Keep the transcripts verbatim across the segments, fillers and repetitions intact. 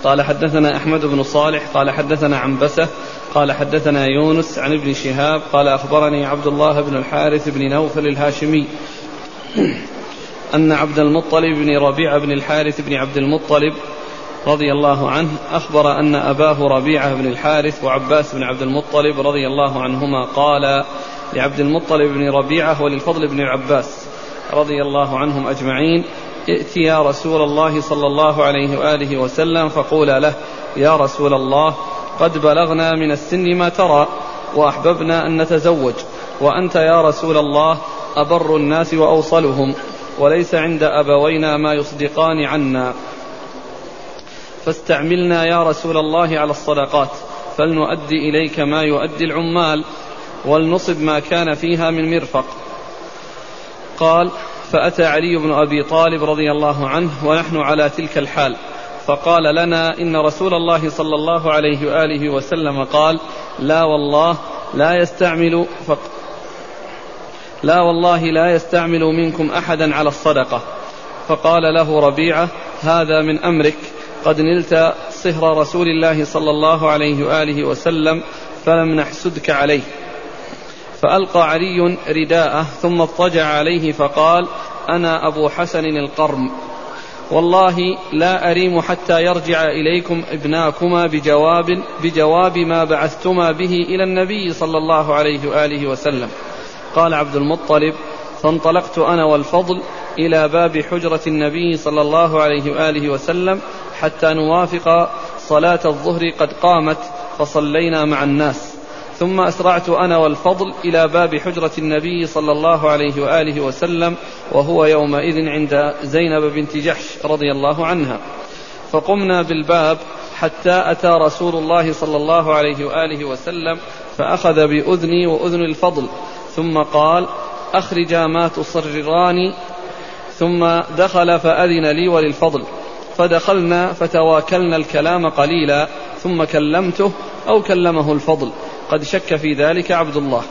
قال حدثنا أحمد بن صالح قال حدثنا عنبسة قال حدثنا يونس عن ابن شهاب قال أخبرني عبد الله بن الحارث بن نوفل الهاشمي أن عبد المطلب بن ربيعة بن الحارث بن عبد المطلب رضي الله عنه أخبر أن أباه ربيعة بن الحارث وعباس بن عبد المطلب رضي الله عنهما قال لعبد المطلب بن ربيعة وللفضل بن العباس رضي الله عنهم أجمعين: ائت يا رسول الله صلى الله عليه وآله وسلم فقولا له: يا رسول الله، قد بلغنا من السن ما ترى وأحببنا أن نتزوج، وأنت يا رسول الله أبر الناس وأوصلهم، وليس عند أبوينا ما يصدقان عنا، فاستعملنا يا رسول الله على الصدقات، فلنؤدي إليك ما يؤدي العمال، ولنصب ما كان فيها من مرفق. قال: فأتى علي بن أبي طالب رضي الله عنه ونحن على تلك الحال، فقال لنا: إن رسول الله صلى الله عليه وآله وسلم قال: لا والله لا يستعمل فق... لا والله لا يستعمل منكم أحدا على الصدقة. فقال له ربيعة: هذا من أمرك، قد نلت صهر رسول الله صلى الله عليه وآله وسلم فلم نحسدك عليه. فألقى علي رداءه ثم اضطجع عليه فقال: أنا أبو حسن القرم، والله لا أريم حتى يرجع إليكم ابناكما بجواب, بجواب ما بعثتما به إلى النبي صلى الله عليه وآله وسلم. قال عبد المطلب: فانطلقت أنا والفضل إلى باب حجرة النبي صلى الله عليه وآله وسلم حتى نوافق صلاة الظهر قد قامت، فصلينا مع الناس، ثم أسرعت أنا والفضل إلى باب حجرة النبي صلى الله عليه وآله وسلم، وهو يومئذ عند زينب بنت جحش رضي الله عنها، فقمنا بالباب حتى أتى رسول الله صلى الله عليه وآله وسلم، فأخذ بأذني وأذن الفضل، ثم قال: أخرجا ما تصرران. ثم دخل فأذن لي وللفضل، فدخلنا فتواكلنا الكلام قليلا، ثم كلمته أو كلمه الفضل، قد شك في ذلك عبد الله.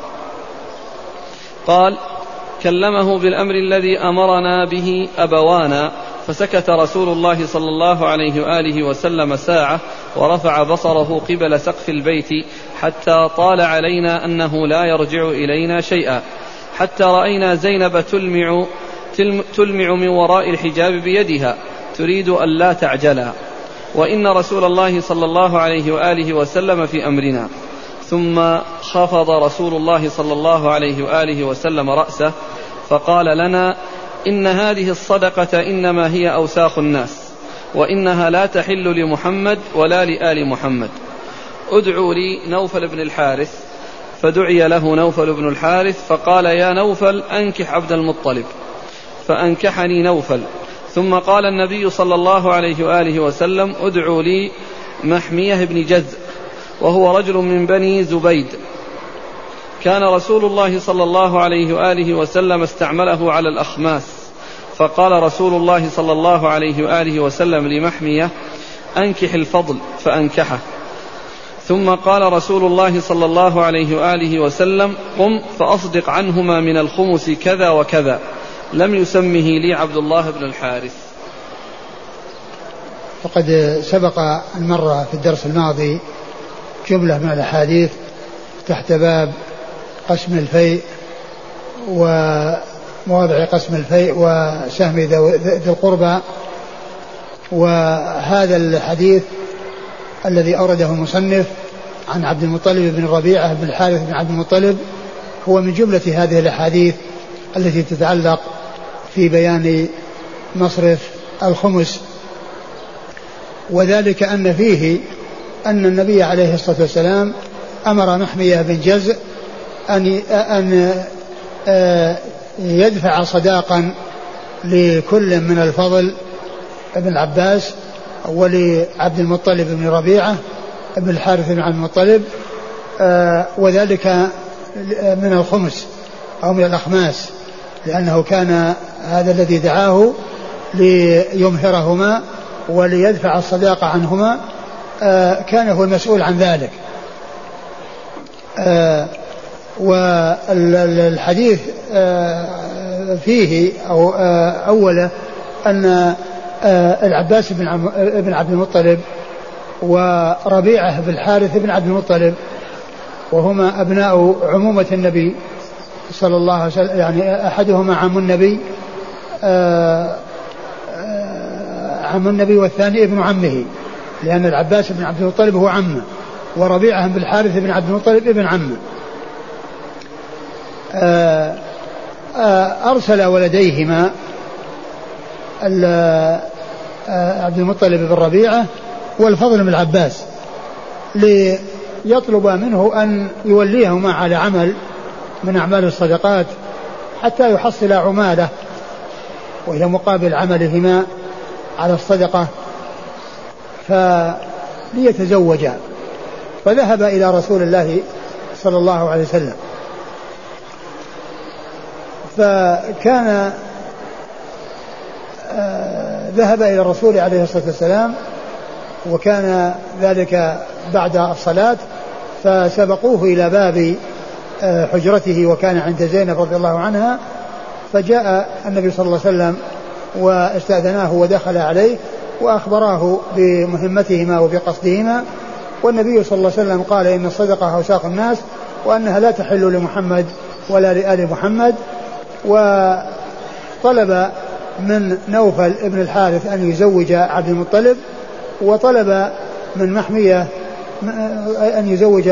قال: كلمه بالأمر الذي أمرنا به أبوانا، فسكت رسول الله صلى الله عليه وآله وسلم ساعة، ورفع بصره قبل سقف البيت حتى طال علينا أنه لا يرجع إلينا شيئا، حتى رأينا زينب تلمع, تلمع من وراء الحجاب بيدها تريد أن لا تعجلا، وإن رسول الله صلى الله عليه وآله وسلم في أمرنا. ثم خفض رسول الله صلى الله عليه وآله وسلم رأسه فقال لنا: إن هذه الصدقة إنما هي أوساخ الناس، وإنها لا تحل لمحمد ولا لآل محمد. ادعوا لي نوفل بن الحارث. فدعي له نوفل بن الحارث فقال: يا نوفل، أنكح عبد المطلب. فأنكحني نوفل. ثم قال النبي صلى الله عليه وآله وسلم: ادعوا لي محمية بن جذ، وهو رجل من بني زبيد، كان رسول الله صلى الله عليه وآله وسلم استعمله على الأخماس، فقال رسول الله صلى الله عليه وآله وسلم لمحمية: أنكح الفضل، فأنكحه. ثم قال رسول الله صلى الله عليه وآله وسلم: قم فأصدق عنهما من الخمس كذا وكذا. لم يسمه لي عبد الله بن الحارث. فقد سبق المرة في الدرس الماضي جملة من الأحاديث تحت باب قسم الفيء ومواضع قسم الفيء وسهم ذي القربى، وهذا الحديث الذي أورده المصنف عن عبد المطلب بن ربيعة بن الحارث بن عبد المطلب هو من جملة هذه الأحاديث التي تتعلق في بيان مصرف الخمس، وذلك أن فيه أن النبي عليه الصلاة والسلام أمر محمية بن جزء أن أن يدفع صداقا لكل من الفضل بن العباس ولعبد المطلب بن ربيعة بن الحارث بن عبد المطلب، وذلك من الخمس أو من الأخماس، لأنه كان هذا الذي دعاه ليمهرهما وليدفع الصداقة عنهما كان هو المسؤول عن ذلك. والحديث فيه أو أوله أن العباس بن عبد المطلب وربيعة بن الحارث بن عبد المطلب، وهما أبناء عمومة النبي صلى الله عليه وسلم، يعني أحدهما عم النبي آآ آآ عم النبي والثاني ابن عمه، لأن العباس بن عبد المطلب هو عمه، وربيعة بن الحارث بن عبد المطلب ابن عمه. أرسل ولديهما عبد المطلب بن ربيعة والفضل بن العباس ليطلب منه أن يوليهما على عمل من أعمال الصدقات حتى يحصل عماله، وهي مقابل عملهما على الصدقة، فليتزوجا. فذهب إلى رسول الله صلى الله عليه وسلم، فكان آه ذهب إلى الرسول عليه الصلاة والسلام، وكان ذلك بعد الصلاة، فسبقوه إلى باب آه حجرته، وكان عند زينب رضي الله عنها، فجاء النبي صلى الله عليه وسلم واستأذناه ودخل عليه وأخبراه بمهمتهما وبقصدهما. والنبي صلى الله عليه وسلم قال إن الصدقة أوساخ الناس، وأنها لا تحل لمحمد ولا لآل محمد. وطلب من نوفل ابن الحارث أن يزوج عبد المطلب، وطلب من محمية أن يزوج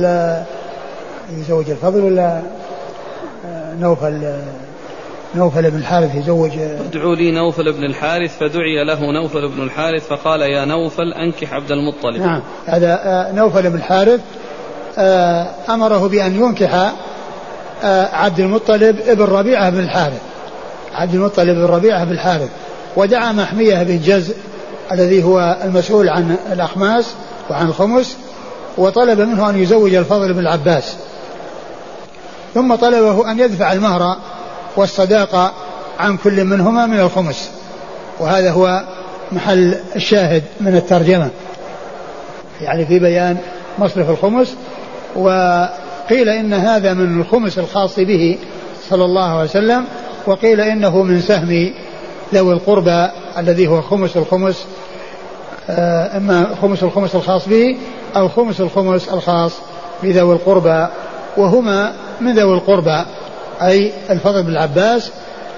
يزوج الفضل ولا نوفل نوفل بن الحارث يزوج. ادعوا لي نوفل بن الحارث، فدعي له نوفل بن الحارث فقال يا نوفل أنكح عبد المطلب. نعم، هذا نوفل بن الحارث أمره بأن ينكح عبد المطلب ابن ربيعة بن الحارث، عبد المطلب بن ربيعة بن الحارث. ودعا محمية بن جزء الذي هو المسؤول عن الأخماس وعن الخمس، وطلب منه أن يزوج الفضل بن العباس، ثم طلبه أن يدفع المهر والصداقة عن كل منهما من الخمس. وهذا هو محل الشاهد من الترجمة، يعني في بيان مصرف الخمس. وقيل إن هذا من الخمس الخاص به صلى الله عليه وسلم، وقيل إنه من سهم ذوي القربى الذي هو خمس الخمس، إما خمس الخمس الخاص به أو خمس الخمس الخاص بذوي القربى، وهما من ذوي القربى، أي الفضل بن العباس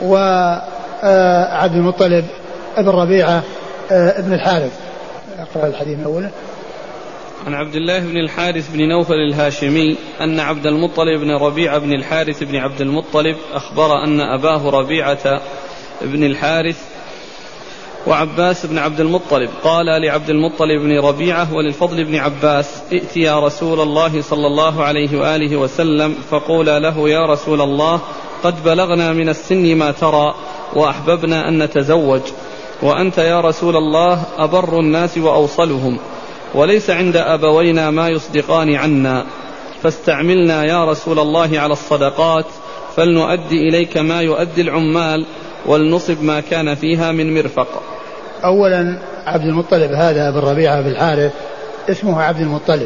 وعبد المطلب ابن ربيعة ابن الحارث. أقرأ الحديث من أوله. عن عبد الله بن الحارث بن نوفل الهاشمي أن عبد المطلب بن ربيعة بن الحارث بن عبد المطلب أخبر أن أباه ربيعة بن الحارث وعباس بن عبد المطلب قال لعبد المطلب بن ربيعة وللفضل بن عباس ائت يا رسول الله صلى الله عليه وآله وسلم فقولا له يا رسول الله قد بلغنا من السن ما ترى وأحببنا أن نتزوج، وأنت يا رسول الله أبر الناس وأوصلهم، وليس عند أبوينا ما يصدقان عنا، فاستعملنا يا رسول الله على الصدقات، فلنؤدي إليك ما يؤدي العمال، ولنصب ما كان فيها من مرفق. أولا عبد المطلب هذا بن ربيعة بن الحارث اسمه عبد المطلب،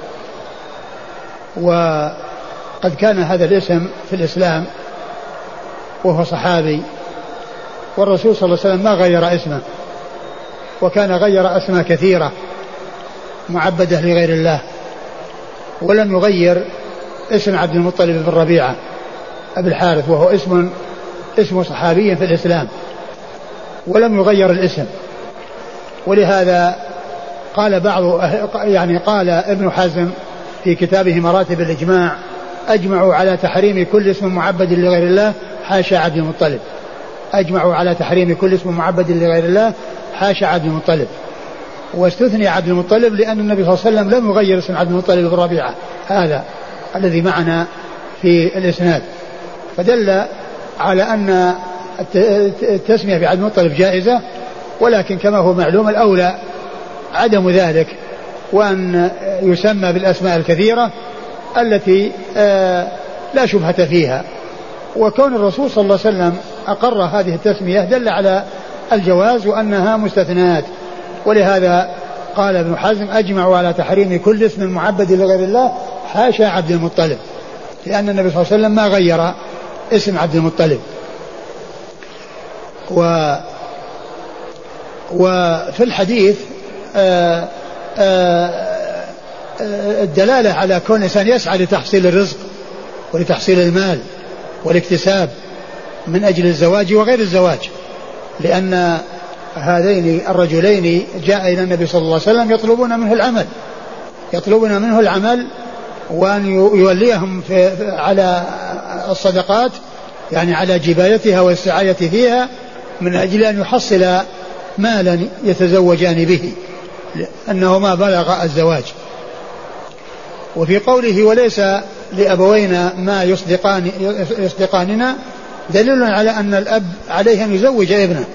وقد كان هذا الاسم في الإسلام وهو صحابي، والرسول صلى الله عليه وسلم ما غير اسمه، وكان غير أسماء كثيرة معبدة لغير الله، ولم يغير اسم عبد المطلب بن ربيعة بن الحارث، وهو اسم اسم صحابي في الإسلام، ولم يغير الاسم. ولهذا قال بعض يعني قال ابن حزم في كتابه مراتب الإجماع أجمعوا على تحريم كل اسم معبد لغير الله حاشا عبد المطلب، أجمعوا على تحريم كل اسم معبد لغير الله حاشا عبد المطلب. واستثني عبد المطلب لأن النبي صلى الله عليه وسلم لم يغير اسم عبد المطلب بن ربيعة هذا الذي معنا في الإسناد، فدل على أن التسمية بعبد المطلب جائزة، ولكن كما هو معلوم الأولى عدم ذلك، وأن يسمى بالأسماء الكثيرة التي لا شبهة فيها. وكون الرسول صلى الله عليه وسلم أقر هذه التسمية دل على الجواز وأنها مستثنات. ولهذا قال ابن حزم أجمعوا على تحريم كل اسم معبد لغير الله حاشا عبد المطلب، لأن النبي صلى الله عليه وسلم ما غير اسم عبد المطلب. و وفي الحديث آآ الدلالة على كون الإنسان يسعى لتحصيل الرزق ولتحصيل المال والاكتساب من أجل الزواج وغير الزواج، لأن هذين الرجلين جاء إلى النبي صلى الله عليه وسلم يطلبون منه العمل يطلبون منه العمل وأن يوليهم في على الصدقات، يعني على جبايتها والسعاية فيها، من أجل أن يحصل مالا يتزوجان به، لأنه ما بلغ الزواج. وفي قوله وليس لأبوينا ما يصدقان يصدقاننا دليل على أن الأب عليه أن يزوج ابنه،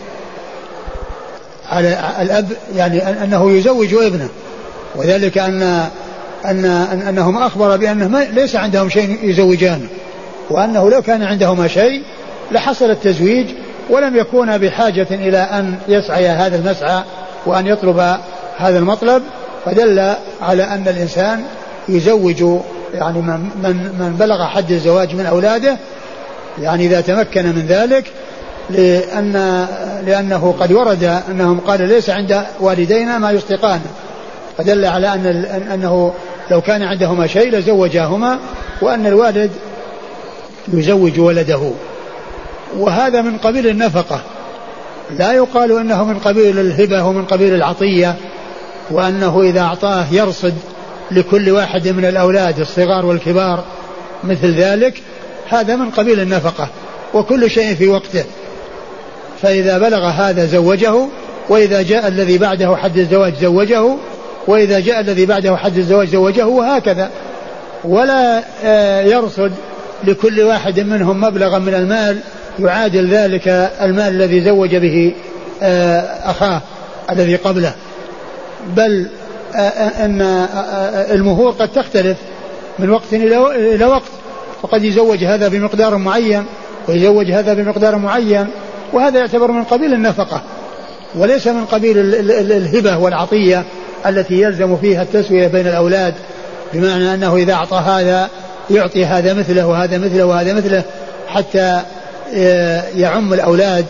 على الأب يعني أنه يزوج ابنه، وذلك أن أن أنهم أخبر بأنه ليس عندهم شيء يزوجانه، وأنه لو كان عندهما شيء لحصل التزويج ولم يكون بحاجة إلى أن يسعى هذا المسعى وأن يطلب هذا المطلب. فدل على أن الإنسان يزوج يعني من, من بلغ حد الزواج من أولاده، يعني إذا تمكن من ذلك، لأن لأنه قد ورد أنهم قال ليس عند والدينا ما يصدقان، فدل على أن أنه لو كان عندهما شيء لزوجاهما، وأن الوالد يزوج ولده. وهذا من قبيل النفقة، لا يقال أنه من قبيل الهبة ومن قبيل العطية، وأنه إذا أعطاه يرصد لكل واحد من الأولاد الصغار والكبار مثل ذلك، هذا من قبيل النفقة، وكل شيء في وقته. فإذا بلغ هذا زوجه، وإذا جاء الذي بعده حد الزواج زوجه، وإذا جاء الذي بعده حد الزواج زوجه، وهكذا. ولا يرصد لكل واحد منهم مبلغا من المال يعادل ذلك المال الذي زوج به أخاه الذي قبله، بل أن المهور قد تختلف من وقت إلى وقت، فقد يزوج هذا بمقدار معين ويزوج هذا بمقدار معين، وهذا يعتبر من قبيل النفقة وليس من قبيل الهبة والعطية التي يلزم فيها التسوية بين الأولاد، بمعنى أنه إذا أعطى هذا يعطي هذا مثله وهذا مثله وهذا مثله حتى يعم الأولاد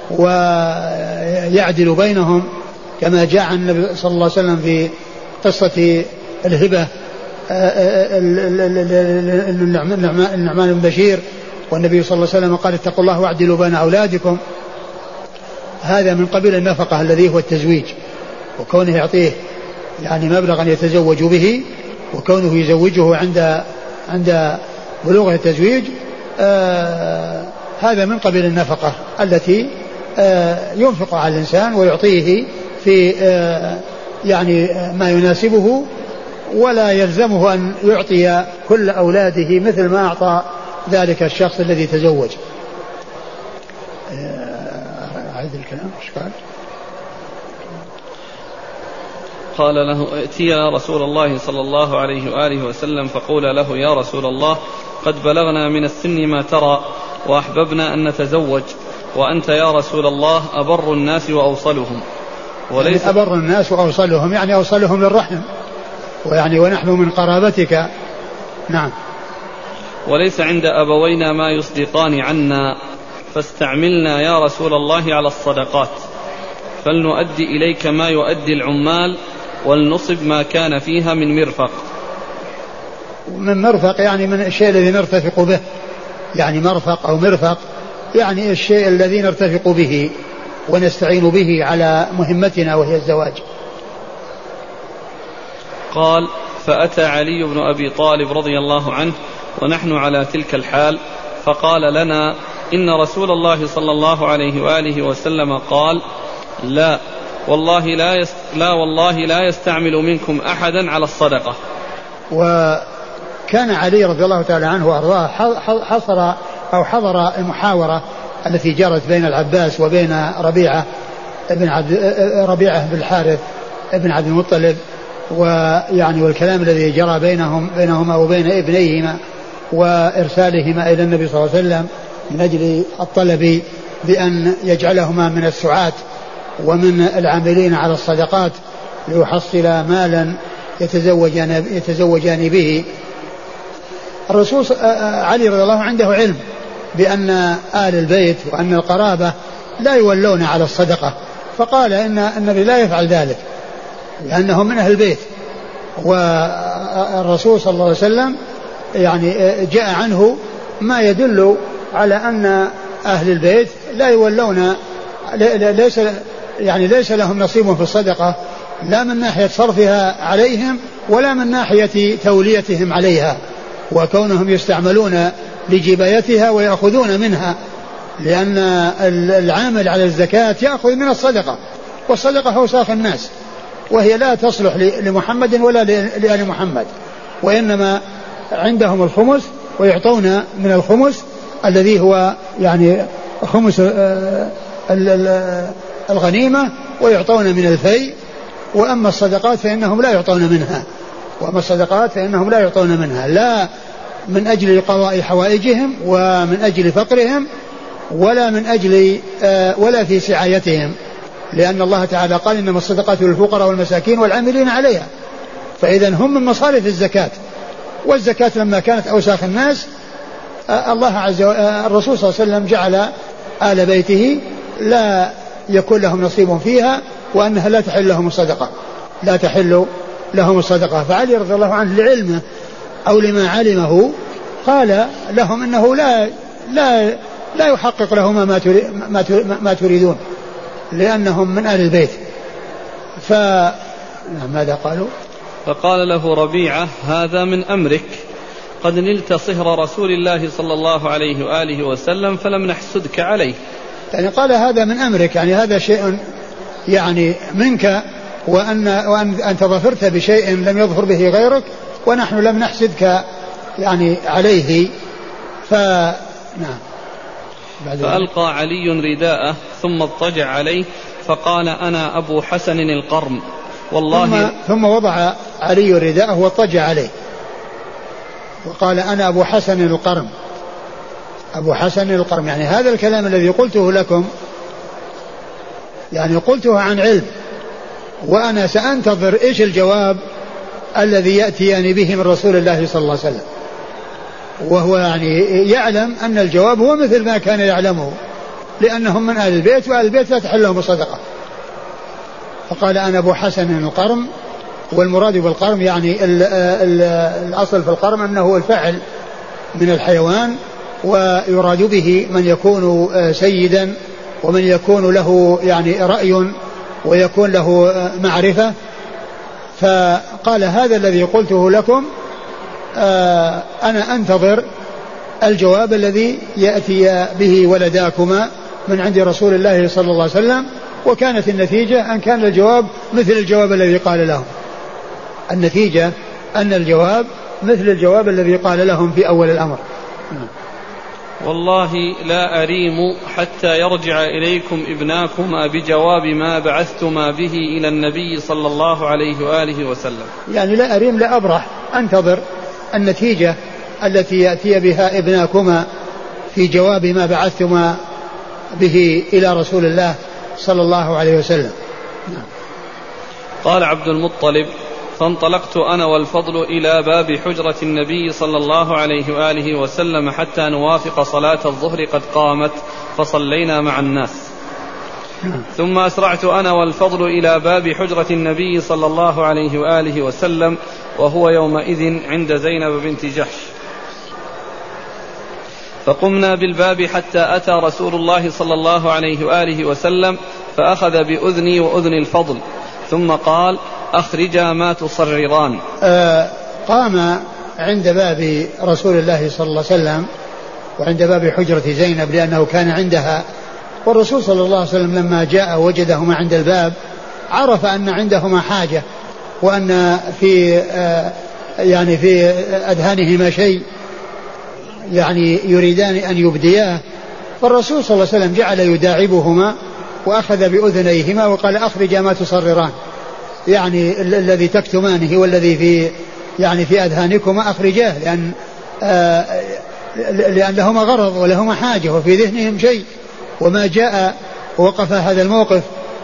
ويعدل بينهم، كما جاء عن النبي صلى الله عليه وسلم في قصة الهبة النعمان بن بشير، والنبي صلى الله عليه وسلم قال اتقوا الله واعدلوا بين أولادكم. هذا من قبيل النفقة الذي هو التزويج، وكونه يعطيه يعني مبلغا يتزوج به، وكونه يزوجه عند عند بلوغه التزويج، آه هذا من قبيل النفقة التي آه ينفق على الإنسان ويعطيه في آه يعني ما يناسبه، ولا يلزمه أن يعطي كل أولاده مثل ما أعطى ذلك الشخص الذي تزوج. أعيد الكلام إيش قال؟ قال له ائتيا رسول الله صلى الله عليه وآله وسلم فقول له يا رسول الله قد بلغنا من السن ما ترى وأحببنا أن نتزوج، وأنت يا رسول الله أبر الناس وأوصلهم. وليس يعني أبر الناس وأوصلهم يعني أوصلهم للرحم، ويعني ونحن من قرابتك. نعم. وليس عند أبوينا ما يصدقان عنا، فاستعملنا يا رسول الله على الصدقات، فلنؤدي إليك ما يؤدي العمال، ولنصب ما كان فيها من مرفق. من مرفق يعني من الشيء الذي نرتفق به، يعني مرفق أو مرفق يعني الشيء الذي نرتفق به ونستعين به على مهمتنا وهي الزواج. قال فأتى علي بن أبي طالب رضي الله عنه ونحن على تلك الحال، فقال لنا إن رسول الله صلى الله عليه وآله وسلم قال لا والله لا, يست... لا والله لا يستعمل منكم أحدا على الصدقة. وكان علي رضي الله تعالى عنه وأرضاه حصر أو حضر المحاورة التي جرت بين العباس وبين ربيعة ابن عبد ربيعة بن الحارث ابن عبد المطلب، ويعني والكلام الذي جرى بينهم بينهما وبين ابنيهما وإرسالهما إلى النبي صلى الله عليه وسلم من أجل الطلب بأن يجعلهما من السعاة ومن العاملين على الصدقات ليحصل مالا يتزوجان, يتزوجان به. الرسول علي رضي الله عنده علم بأن آل البيت وأن القرابة لا يولون على الصدقة، فقال إن النبي لا يفعل ذلك، لأنهم من أهل البيت. والرسول صلى الله عليه وسلم يعني جاء عنه ما يدل على أن أهل البيت لا يولون ليس يعني ليس لهم نصيب في الصدقة، لا من ناحية صرفها عليهم ولا من ناحية توليتهم عليها وكونهم يستعملون لجبايتها ويأخذون منها، لأن العامل على الزكاة يأخذ من الصدقة، والصدقة أوساخ الناس وهي لا تصلح لمحمد ولا لآل محمد، وإنما عندهم الخمس ويعطون من الخمس الذي هو يعني خمس الغنيمة ويعطون من الفيء، وأما الصدقات فإنهم لا يعطون منها وأما الصدقات فإنهم لا يعطون منها لا من أجل قضاء حوائجهم ومن أجل فقرهم ولا من أجل ولا في سعايتهم، لأن الله تعالى قال إنما الصدقات للفقراء والمساكين والعاملين عليها، فإذا هم من مصارف الزكاة. والزكاة لما كانت أوساخ الناس الله عز وجل الرسول صلى الله عليه وسلم جعل آل بيته لا يكون لهم نصيب فيها وأنها لا تحل لهم الصدقة لا تحل لهم الصدقة. فعلي رضي الله عنه لعلمه أو لما علمه قال لهم إنه لا لا لا يحقق لهم ما ما تريدون لأنهم من أهل البيت. فماذا قالوا؟ فقال له ربيعة هذا من أمرك، قد نلت صهر رسول الله صلى الله عليه وآله وسلم فلم نحسدك عليه. يعني قال هذا من أمرك، يعني هذا شيء يعني منك، وأن, وأن أنت ظفرت بشيء لم يظهر به غيرك ونحن لم نحسدك يعني عليه. ف نعم. فألقى علي رداءه ثم اضطجع عليه فقال أنا أبو حسن القرم والله. ثم, ثم وضع علي رداءه واضطجع عليه وقال أنا أبو حسن القرم أبو حسن القرم. يعني هذا الكلام الذي قلته لكم يعني قلته عن علم، وأنا سأنتظر إيش الجواب الذي يأتيني به من رسول الله صلى الله عليه وسلم، وهو يعني يعلم أن الجواب هو مثل ما كان يعلمه لأنهم من أهل البيت وأهل البيت لا تحل لهم الصدقة. فقال أنا أبو حسن القرم، والمراد بالقرم يعني ال ال الأصل في القرم أنه الفعل من الحيوان، ويراد به من يكون سيدا ومن يكون له يعني رأي ويكون له معرفة. فقال هذا الذي قلته لكم أنا أنتظر الجواب الذي يأتي به ولداكما من عند رسول الله صلى الله عليه وسلم. وكانت النتيجة أن كان الجواب مثل الجواب الذي قال لهم، النتيجة أن الجواب مثل الجواب الذي قال لهم في أول الأمر. والله لا أريم حتى يرجع إليكم ابناكما بجواب ما بعثتما به إلى النبي صلى الله عليه وآله وسلم. يعني لا أريم لا أبرح، أنتظر النتيجة التي يأتي بها ابناكما في جواب ما بعثتما به إلى رسول الله صلى الله عليه وسلم. قال عبد المطلب فانطلقت أنا والفضل إلى باب حجرة النبي صلى الله عليه وآله وسلم حتى نوافق صلاة الظهر قد قامت فصلينا مع الناس. ثم أسرعت أنا والفضل إلى باب حجرة النبي صلى الله عليه وآله وسلم وهو يومئذ عند زينب بنت جحش، فقمنا بالباب حتى أتى رسول الله صلى الله عليه وآله وسلم فأخذ بأذني وأذن الفضل ثم قال أخرجا ما تصرران. آه قام عند باب رسول الله صلى الله عليه وسلم وعند باب حجرة زينب لأنه كان عندها، والرسول صلى الله عليه وسلم لما جاء وجدهما عند الباب عرف أن عندهما حاجة وأن في آه يعني في أذهانهما شيء يعني يريدان أن يبدياه، فالرسول صلى الله عليه وسلم جعل يداعبهما وأخذ بأذنيهما وقال أخرجا ما تصرران، يعني الذي تكتمانه والذي في يعني في أذهانكما أخرجاه، لأن آه لأن لهما غرض ولهما حاجة وفي ذهنهم شيء، وما جاء ووقف هذا الموقف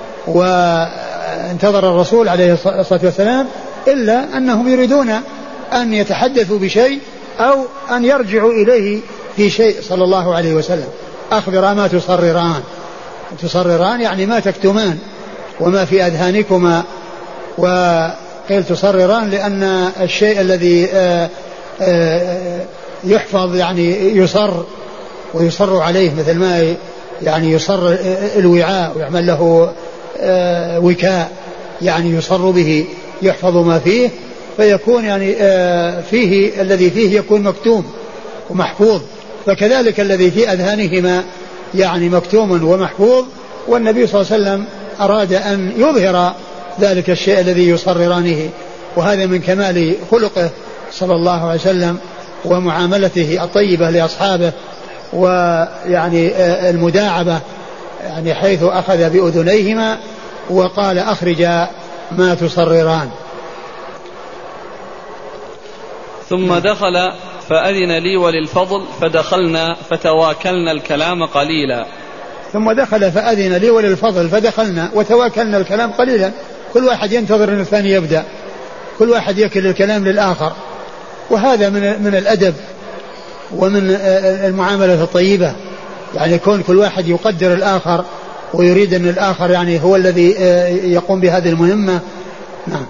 وانتظر الرسول عليه الصلاة والسلام إلا أنهم يريدون أن يتحدثوا بشيء أو أن يرجعوا إليه في شيء صلى الله عليه وسلم. أخبرا ما تصرران، تصرران يعني ما تكتمان وما في أذهانكما وقيل تصرران لأن الشيء الذي يحفظ يعني يصر ويصر عليه، مثل ما يعني يصر الوعاء ويعمل له وكاء يعني يصر به يحفظ ما فيه، فيكون يعني فيه الذي فيه يكون مكتوم ومحفوظ، فكذلك الذي في أذهانهما يعني مكتوم ومحفوظ. والنبي صلى الله عليه وسلم أراد أن يظهر ذلك الشيء الذي يصررانه، وهذا من كمال خلقه صلى الله عليه وسلم ومعاملته الطيبة لأصحابه، ويعني المداعبة يعني حيث أخذ بأذنيهما وقال أخرج ما تصرران. ثم دخل فأذن لي وللفضل فدخلنا فتواكلنا الكلام قليلا. ثم دخل فأذن لي وللفضل فدخلنا وتواكلنا الكلام قليلا، كل واحد ينتظر أن الثاني يبدأ، كل واحد يكل الكلام للآخر، وهذا من من الأدب ومن المعاملة الطيبة، يعني يكون كل واحد يقدر الآخر ويريد أن الآخر يعني هو الذي يقوم بهذه المهمة. نعم.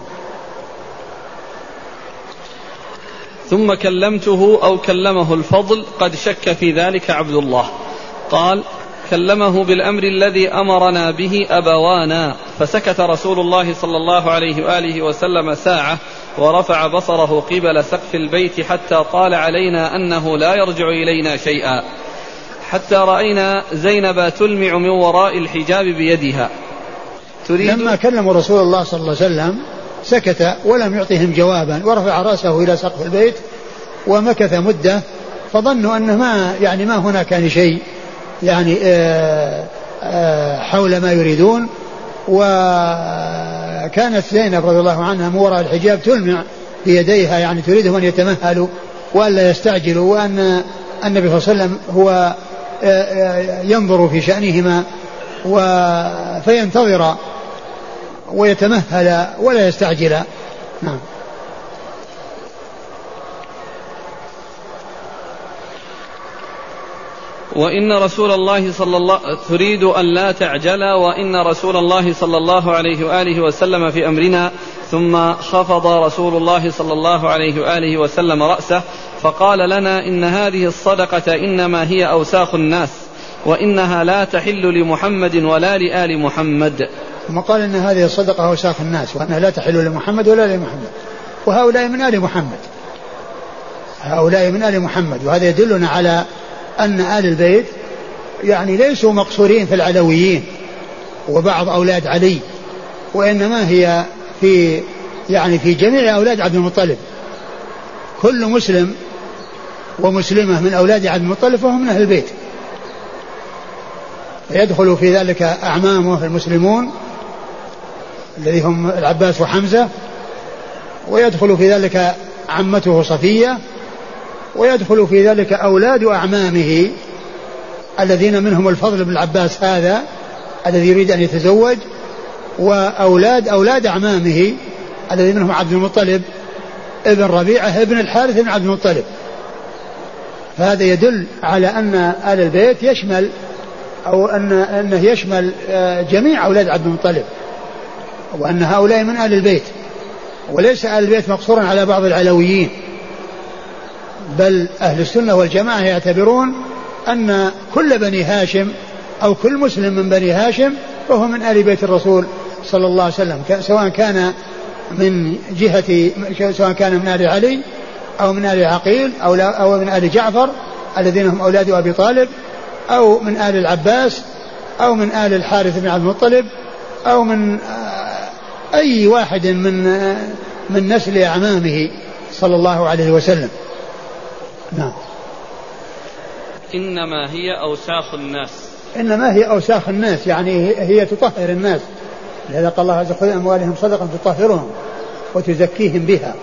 ثم كلمته أو كلمه الفضل، قد شك في ذلك عبد الله. قال: كلمه بالأمر الذي أمرنا به أبوانا، فسكت رسول الله صلى الله عليه وآله وسلم ساعة، ورفع بصره قبل سقف البيت حتى طال علينا أنه لا يرجع إلينا شيئا، حتى رأينا زينب تلمع من وراء الحجاب بيدها تريد. لما كلموا رسول الله صلى الله عليه وسلم سكت ولم يعطهم جوابا، ورفع رأسه إلى سقف البيت ومكث مدة، فظنوا أنه ما يعني ما هناك يعني شيء يعني آآ آآ حول ما يريدون. وكانت زينب رضي الله عنها من وراء الحجاب تلمع بيديها، يعني تريدهم أن يتمهلوا وألا يستعجلوا، وأن النبي صلى الله عليه وسلم هو ينظر في شأنهما فينتظر ويتمهل ولا يستعجل. نعم. وإن رسول الله صلى الله تريد أن لا تعجل وإن رسول الله صلى الله عليه وآله وسلم في أمرنا. ثم خفض رسول الله صلى الله عليه وآله وسلم رأسه فقال لنا: إن هذه الصدقة إنما هي أوساخ الناس، وإنها لا تحل لمحمد ولا لآل محمد. ثم قال: إن هذه الصدقة أوساخ الناس، وأنها لا تحل لمحمد ولا لمحمد، وهؤلاء من آل محمد، هؤلاء من آل محمد. وهذا يدلنا على أن آل البيت يعني ليسوا مقصورين في العلويين وبعض أولاد علي، وإنما هي في يعني في جميع أولاد عبد المطلب، كل مسلم ومسلمة من أولاد عبد المطلب فهم من أهل البيت، يدخل في ذلك أعمامه المسلمون الذي هم العباس وحمزة، ويدخل في ذلك عمته صفية، ويدخل في ذلك أولاد أعمامه الذين منهم الفضل بن العباس هذا الذي يريد أن يتزوج، وأولاد أولاد أعمامه الذي منهم عبد المطلب ابن ربيعة ابن الحارث بن عبد المطلب. فهذا يدل على أن آل البيت يشمل أو أن أنه يشمل جميع أولاد عبد المطلب، وأن هؤلاء من آل البيت، وليس آل البيت مقصورا على بعض العلويين، بل أهل السنة والجماعة يعتبرون أن كل بني هاشم أو كل مسلم من بني هاشم فهو من آل بيت الرسول صلى الله عليه وسلم، سواء كان من جهة سواء كان من آل علي أو من آل عقيل أو, أو من آل جعفر الذين هم أولاد أبي طالب، أو من آل العباس، أو من آل الحارث بن عبد المطلب، أو من أي واحد من من نسل أعمامه صلى الله عليه وسلم. نعم. إنما هي أوساخ الناس، إنما هي أوساخ الناس، يعني هي تطهر الناس، لهذا قال الله عز وجل: خذ أموالهم صدقة تطهرهم وتزكيهم بها،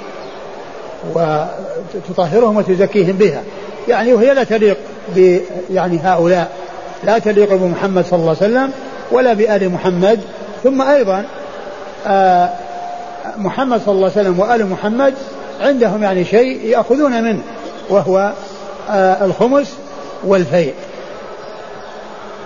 وتطهرهم وتزكيهم بها، يعني وهي لا تليق ب يعني هؤلاء، لا تليق بمحمد صلى الله عليه وسلم ولا بآل محمد. ثم أيضا آه محمد صلى الله عليه وسلم وآل محمد عندهم يعني شيء يأخذون منه، وهو آه الخمس والفيء.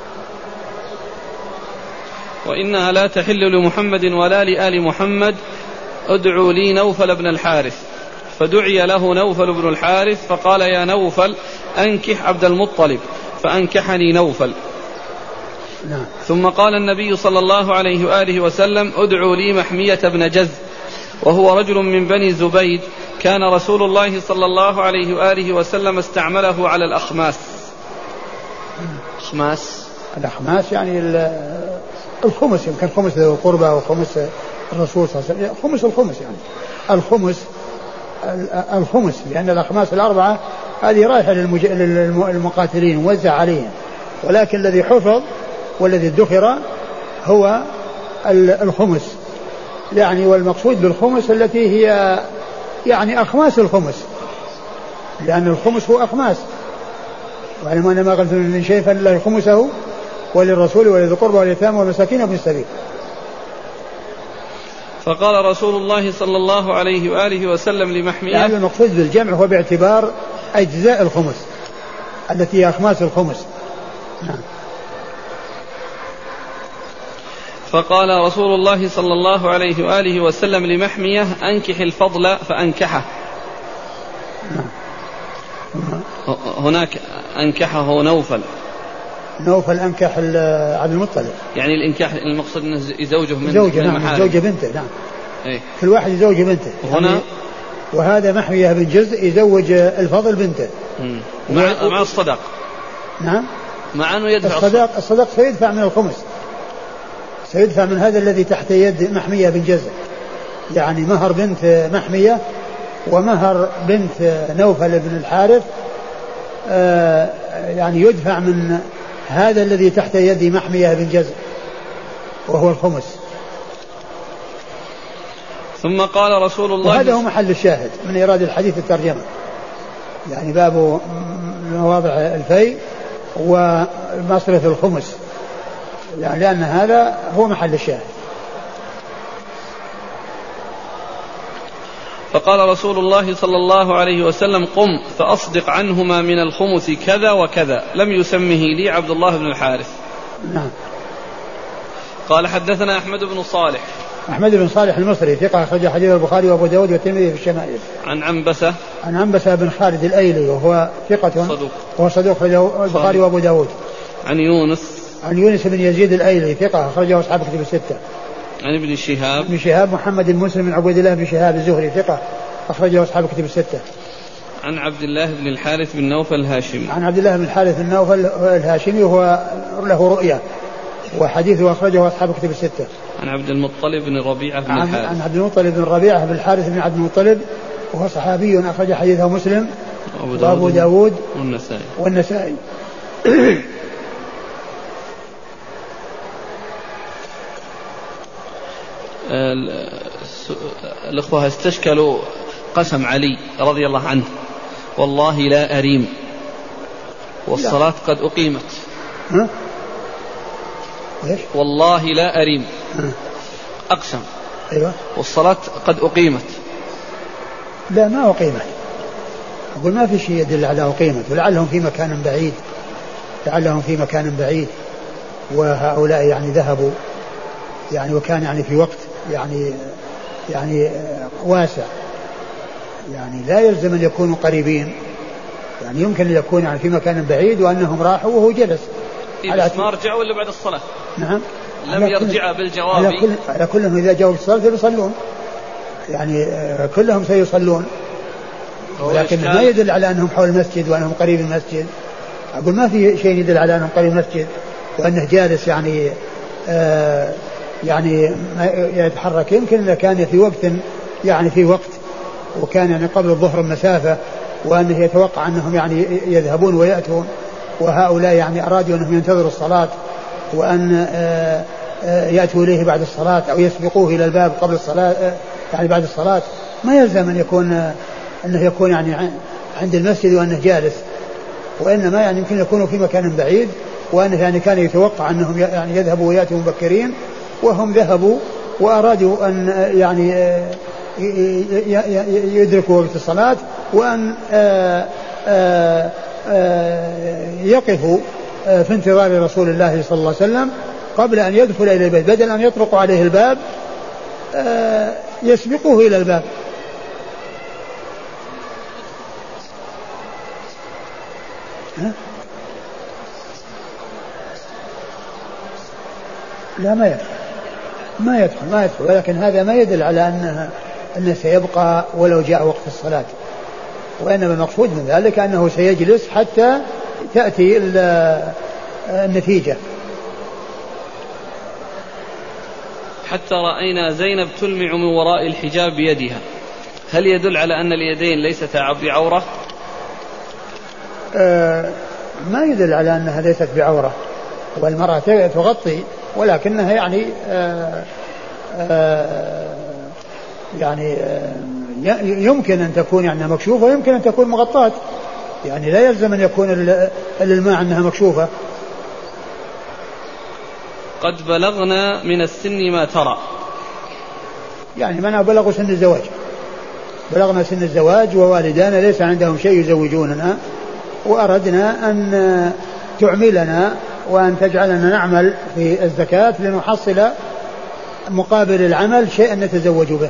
وإنها لا تحل لمحمد ولا لآل محمد ادعوا لي نوفل بن الحارث، فدعي له نوفل بن الحارث فقال يا نوفل أنكح عبد المطلب، فأنكحني نوفل. نعم. ثم قال النبي صلى الله عليه وآله وسلم ادعوا لي محمية بن جز، وهو رجل من بني زبيد، كان رسول الله صلى الله عليه وآله وسلم استعمله على الأخماس. أخماس الأخماس يعني الخمس، يمكن خمس ذو القربى وخمس الرسول صلى الله عليه وسلم، خمس الخمس يعني الخمس الخمس لأن الأخماس الأربعة هذه رايحة للمقاتلين موزع عليهم، ولكن الذي حفظ والذي ادخر هو الخمس يعني، والمقصود بالخمس التي هي يعني أخماس الخمس، لأن الخمس هو أخماس، وعلم أن ما غنمتم من شيء فلله خمسه وللرسول ولذي القربى واليتامى والمساكين وابن السبيل. فقال رسول الله صلى الله عليه وآله وسلم لمحمية، يعني المقصود بالجمع هو باعتبار أجزاء الخمس التي هي أخماس الخمس. نعم. فقال رسول الله صلى الله عليه وآله وسلم لمحمية أنكح الفضل، فأنكحه. نعم. هناك أنكحه نوفل، نوفل أنكح عبد المطلب، يعني الإنكاح المقصود أنه يزوجه من زوجة، نعم، زوجة بنته، نعم. إيه؟ كل واحد يزوج بنته هنا يعني، وهذا محمية بن جزء يزوج الفضل بنته مع, مع الصدق. نعم، مع أنه يدفع الصدق. الصدق سيدفع من الخمس، سيدفع من هذا الذي تحت يد محمية بن جزء، يعني مهر بنت محمية ومهر بنت نوفل بن الحارث، آه يعني يدفع من هذا الذي تحت يد محمية بن جزء وهو الخمس. ثم قال رسول الله، وهذا هو محل الشاهد من إيراد الحديث الترجمة، يعني باب مواضع الفيء ومصرف الخمس، يعني لأن هذا هو محل الشاهد. فقال رسول الله صلى الله عليه وسلم قم فأصدق عنهما من الخمس كذا وكذا، لم يسمه لي عبد الله بن الحارث. نعم. قال حدثنا أحمد بن صالح، أحمد بن صالح المصري ثقة أخرج حديث البخاري وأبو داود والترمذي في الشمائل. عن عنبسة، عن عنبسة بن خالد الأيلي وهو ثقة صدوق، وهو صدوق البخاري وأبو داود. عن يونس، عن يونس بن يزيد الأيلي ثقة أخرجه أصحاب كتب الستة. عن ابن شهاب، ابن شهاب محمد بن مسلم بن عبيد الله بن شهاب الزهري ثقة أخرجه أصحاب كتب الستة. عن عبد الله بن الحارث بن نوفل الهاشمي، عن عبد الله بن الحارث بن نوفل الهاشمي وهو له رؤية وحديثه أخرجه أصحاب كتب الستة. عن عبد المطلب بن ربيعة بن عن, الحارث، عن عبد المطلب بن ربيعة بن الحارث بن عبد المطلب وهو صحابي أخرج حديثه مسلم وأبو داود والنسائي, والنسائي. الأخوة استشكلوا قسم علي رضي الله عنه والله لا أريم والصلاة لا. قد أقيمت. ها؟ والله لا أريم. ها؟ أقسم. أيوة. والصلاة قد أقيمت. لا ما أقيمت، أقول ما في شيء يدل على أقيمت، ولعلهم في مكان بعيد، لعلهم في مكان بعيد وهؤلاء يعني ذهبوا يعني وكان يعني في وقت يعني يعني واسع، يعني لا يلزم أن يكونوا قريبين، يعني يمكن أن يكون يعني في مكان بعيد وأنهم راحوا وهو جلس. على ما رجعوا إلا بعد الصلاة. نعم. لم يرجع بالجواب. على, كل على كلهم إذا جاءوا الصلاة فيصلون، يعني كلهم سيصلون، ولكن ما يدل على أنهم حول المسجد وأنهم قريب المسجد. أقول ما في شيء يدل على أنهم قريب المسجد وأنه جالس يعني آه يعني يتحرك. يمكن إذا كان في وقت يعني في وقت وكان يعني قبل الظهر مسافة وأنه يتوقع أنهم يعني يذهبون ويأتون، وهؤلاء يعني أرادوا أنهم ينتظروا الصلاة وأن آه آه يأتوا إليه بعد الصلاة أو يسبقوه إلى الباب قبل الصلاة آه يعني بعد الصلاة، ما يلزم أن يكون آه أنه يكون يعني عند المسجد وأنه جالس، وإنما يعني يمكن يكونوا في مكان بعيد وأنه يعني كان يتوقع أنهم يعني يذهبوا ويأتوا مبكرين، وهم ذهبوا وأرادوا أن يعني يدركوا وقت الصلاة وأن يقفوا في انتظار رسول الله صلى الله عليه وسلم قبل أن يدخل إلى البيت، بدل أن يطرقوا عليه الباب يسبقه إلى الباب. ها؟ لا ما يدخل ما يدخل ما يدخل ولكن هذا ما يدل على أنه أنه سيبقى ولو جاء وقت الصلاة، وإنما المقصود من ذلك أنه سيجلس حتى تأتي النتيجة. حتى رأينا زينب تلمع من وراء الحجاب بيدها، هل يدل على أن اليدين ليستا بعورة؟ آه ما يدل على أنها ليست بعورة، والمرأة تغطي ولكنها يعني آه آه يعني آه يمكن أن تكون يعني مكشوفة ويمكن أن تكون مغطاة، يعني لا يلزم أن يكون الماء أنها مكشوفة. قد بلغنا من السن ما ترى، يعني من بلغوا سن الزواج، بلغنا سن الزواج ووالدانا ليس عندهم شيء يزوجوننا، وأردنا أن تعملنا وأن تجعلنا نعمل في الزكاة لنحصل مقابل العمل شيئا نتزوج به.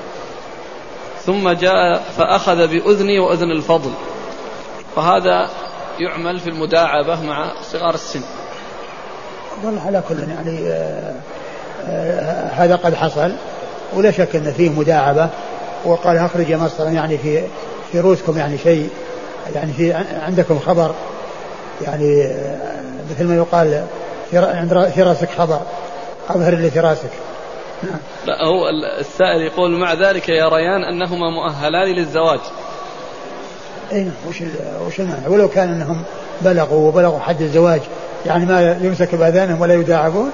ثم جاء فأخذ بأذني وأذن الفضل، فهذا يعمل في المداعبة مع صغار السن. والله على كل يعني آآ آآ هذا قد حصل ولا شك أن فيه مداعبة، وقال أخرج مصر يعني في في روسكم يعني شيء، يعني في عندكم خبر، يعني مثل ما يقال عند في راسك خبر أظهر اللي في راسك. لا هو السائل يقول مع ذلك يا ريان أنهما مؤهلان للزواج. أين وش وش المعنى؟ ولو كان أنهم بلغوا وبلغوا حد الزواج يعني ما يمسك بأذانهم ولا يداعبون.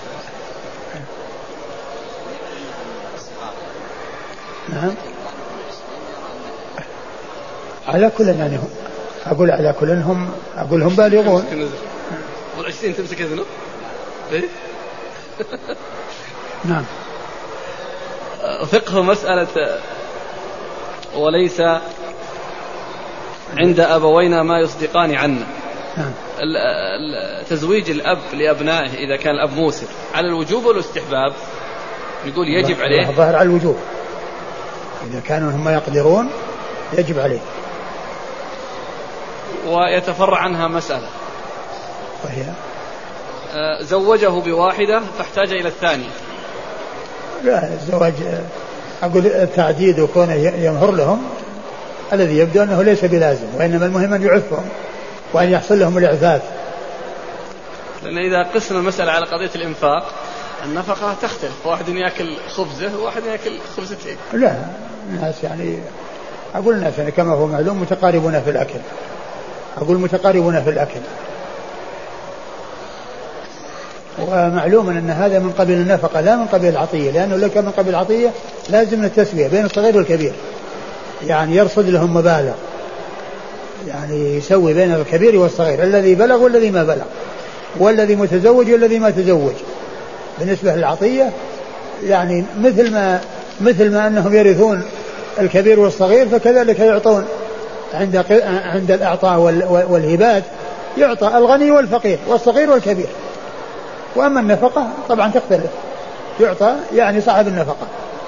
نعم على كل يعني هم أقول على كل هم أقول هم بالغون. والعشرين تمسك إذنه إيه؟ نعم. فقه مسألة وليس عند أبوينا ما يصدقان عنا. نعم. تزويج الأب لأبنائه إذا كان الأب موسر على الوجوب والاستحباب؟ يقول يجب عليه. الظاهر على الوجوب، إذا كانوا هم يقدرون يجب عليه. ويتفرع عنها مسألة، وهي زوجه بواحدة فاحتاج إلى الثانية. لا الزواج أقول التعديد وكونه يمهر لهم الذي يبدو أنه ليس بلازم، وإنما المهم أن يعفهم وأن يحصل لهم الإعفاف. لأن إذا قسنا المسألة على قضية الإنفاق النفقة تختلف، واحد يأكل خبزه وواحد يأكل خبزتين. لا الناس يعني أقول الناس يعني كما هو معلوم متقاربون في الأكل، أقول متقاربون في الأكل، ومعلوم أن هذا من قبيل النفقة لا من قبيل العطية، لأنه لو كان من قبيل العطية لازم التسوية بين الصغير والكبير، يعني يرصد لهم مبالغ، يعني يسوي بين الكبير والصغير، الذي بلغ والذي ما بلغ، والذي متزوج والذي ما تزوج. بالنسبة للعطية يعني مثل ما مثل ما أنهم يرثون الكبير والصغير فكذلك يعطون عند عند الأعطاء والهبات، يعطى الغني والفقير والصغير والكبير. وأما النفقة طبعا تختلف، يعطى يعني صاحب النفقة.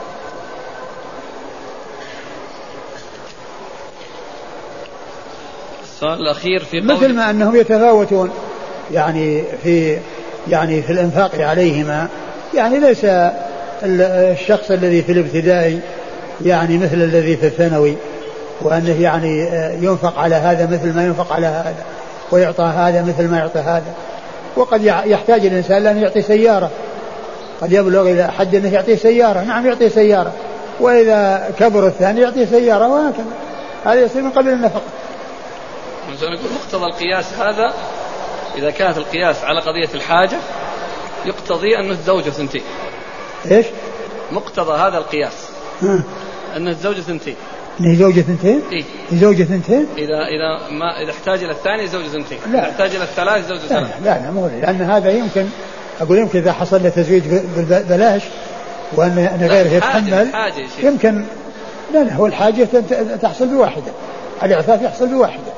السؤال الأخير في مثل ما أنهم يتفاوتون يعني في يعني في الإنفاق عليهما، يعني ليس الشخص الذي في الابتدائي يعني مثل الذي في الثانوي، وأنه يعني ينفق على هذا مثل ما ينفق على هذا، ويعطى هذا مثل ما يعطى هذا. وقد يحتاج الإنسان أن يعطي سيارة، قد يبلغ إلى حد أنه يعطي سيارة، نعم يعطي سيارة، وإذا كبر الثاني يعطي سيارة، وهكذا. هذا يصير من قبل النفقة. مقتضى القياس هذا إذا كانت القياس على قضية الحاجة يقتضي أن الزوجة ثنتين. إيش؟ مقتضى هذا القياس ها. أن الزوجة ثنتين. إن زوجة ثنتين؟ إيه؟ زوجة ثنتين؟ إذا إذا ما إذا احتاج إلى الثاني زوجة ثنتين. إذا احتاج إلى الثلاث زوجة ثلاث. لا لا, لا مو لأن هذا يمكن أقول يمكن إذا حصل له تزويج ببلاش وأن غيره يتحمل يمكن. لا لا هو الحاجة تحصل بواحدة، الإعفاف يحصل بواحدة.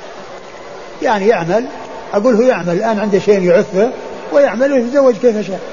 يعني يعمل، أقول هو يعمل الآن عنده شيء يعفه ويعمل ويتزوج كيف شاء.